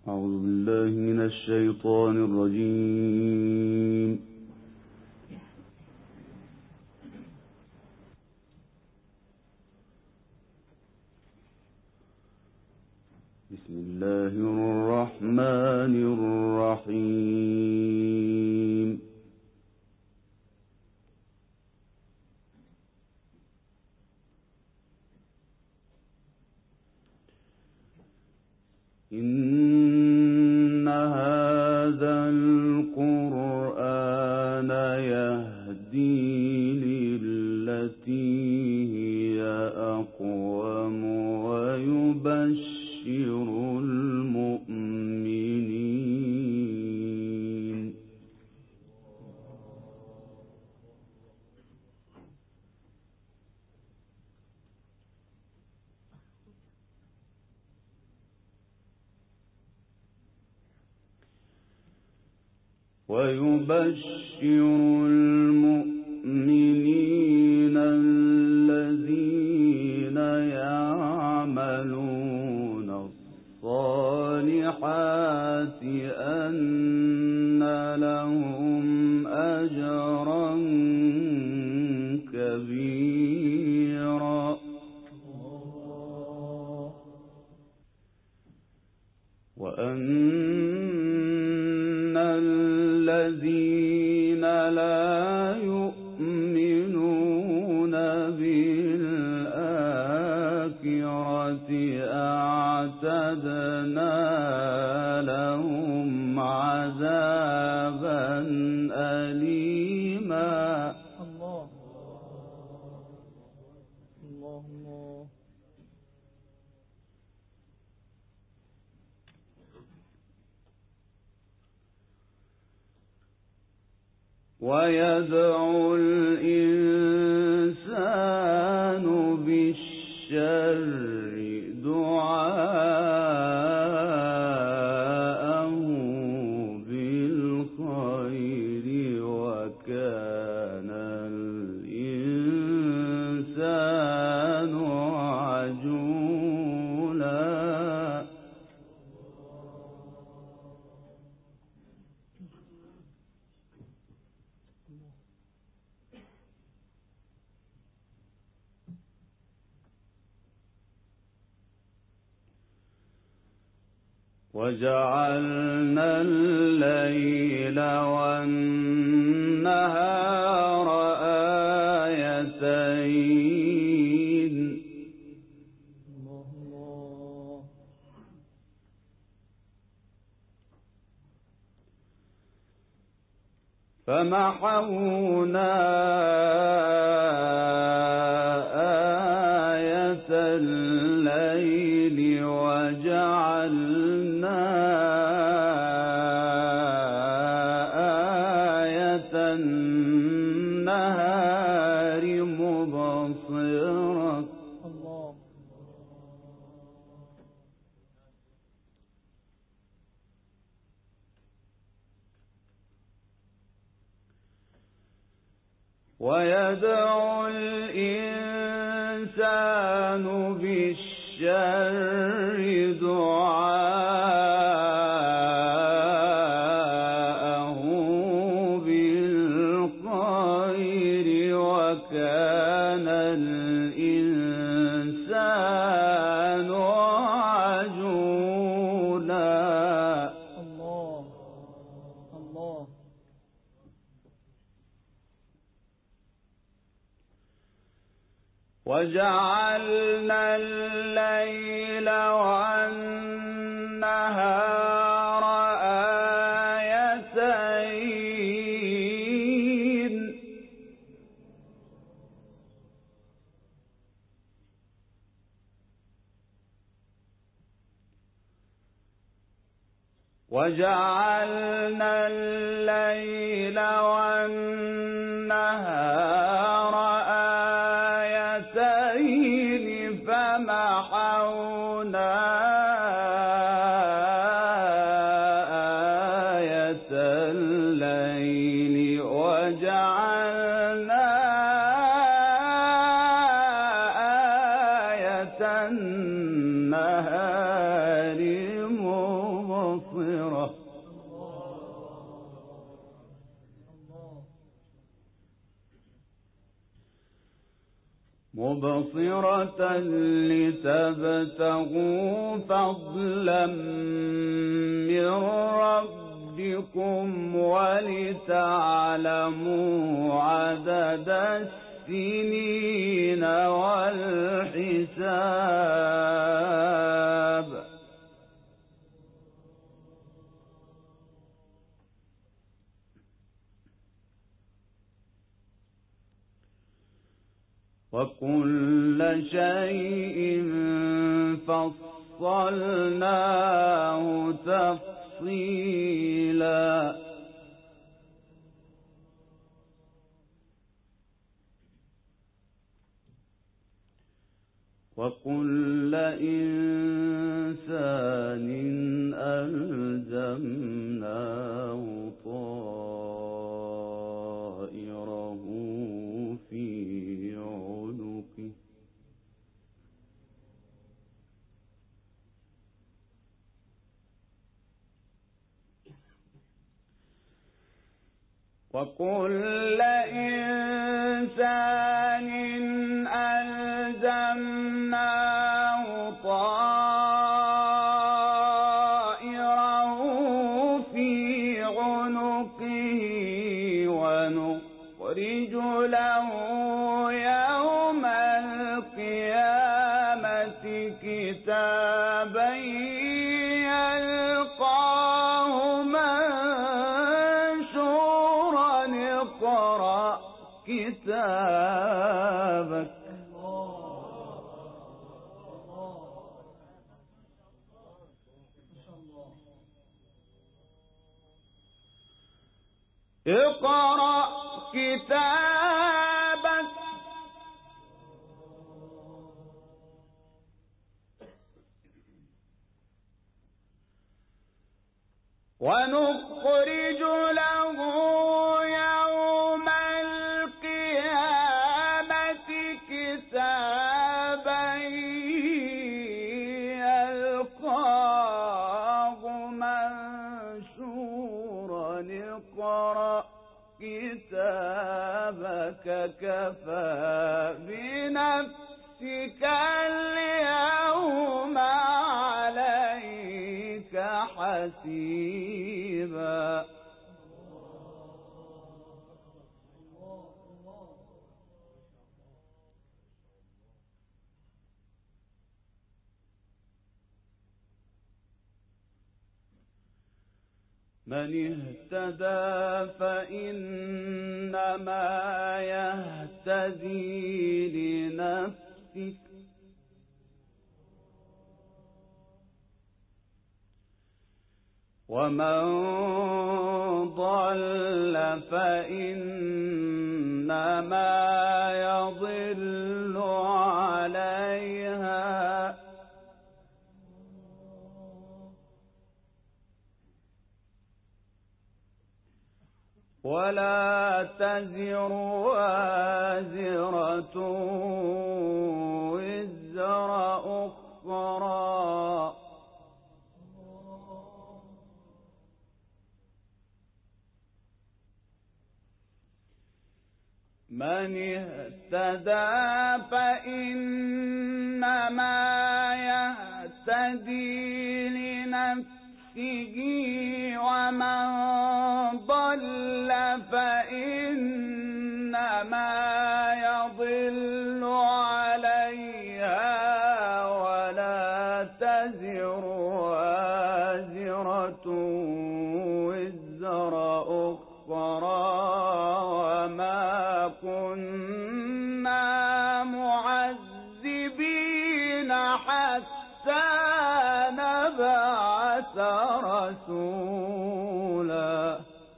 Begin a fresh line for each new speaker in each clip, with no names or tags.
أعوذ بالله من الشيطان الرجيم. بسم الله الرحمن الرحيم. إن هذا القرآن يهدي للتي هي أقوم ويبشر المؤمنين الذين يعملون الصالحات أن لهم أجرا كبيرا وأن الذين لا يؤمنون بالآخرة أعتدنا لهم عذابا أليما.
الله الله الله.
ويدعو الإنسان بالشر دعاءه بالخير وكان الإنسان عجولا. وجعلنا الليل والنهار آيتين فمحونا آية الليل وجعلنا آية النهار مبصرة.
الله
ويدعو الإنسان بالشر دعاءه بالخير وكان الإنسان عجولا.
الله الله.
وجعلنا الليل والنهار آيتين وجعلنا الليل والنهار آيتين فمحونا آية الليل وجعلنا آية النهار مبصرة. مبصرة لتبتغوا فضلا من ربكم ولتعلموا عدد السنين والحساب. وكل شيء فصلناه تفصيلا. وكل إنسان ألزمناه طائره في عنقه. وكل إنسان ألزمناه طائره في عنقه ونخرج له يوم القيامة كتابا يلقاه منشورا اقرأ كتابك. اقرأ كتابك ونخرج له يوم القيامة كتابا يلقاه منشورا اقرأ كتابك كفى بنفسك اليوم عليك حسيبا. من اهتدى فإنما يهتدي لنفسه ومن ضل فإنما يضل عليها ولا تزر وازرة وزر أخرى من اهتدى فإنما يهتدي لنفسه ومن ضل فإنما يضل عليها ولا تزر وازرة وزر أخرى وما كنا معذبين حتى نبعث رسولا.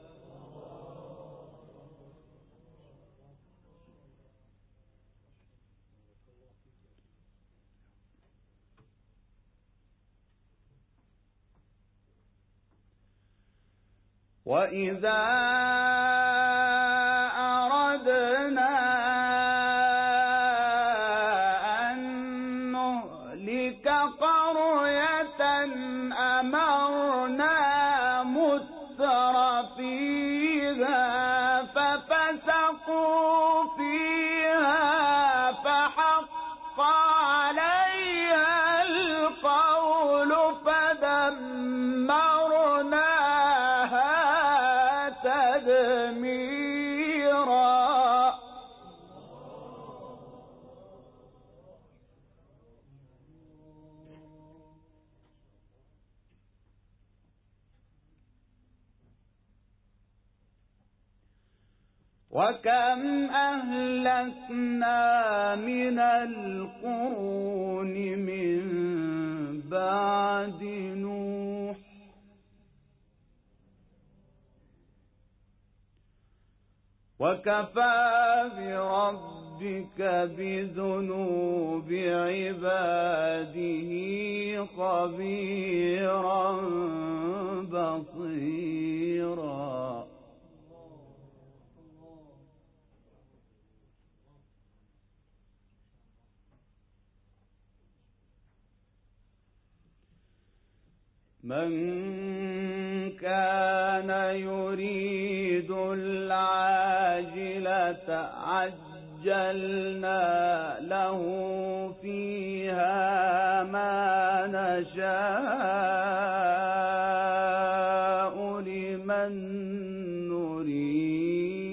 وإذا أردنا أن نهلك قرية أمرنا مترفيها ففسقوا فيها فحق وكم أهلكنا من القرون من بعد نوح وكفى بربك بذنوب عباده خبيرا بصيرا. من كان يريد العاجلة عجلنا له فيها ما نشاء لمن نريد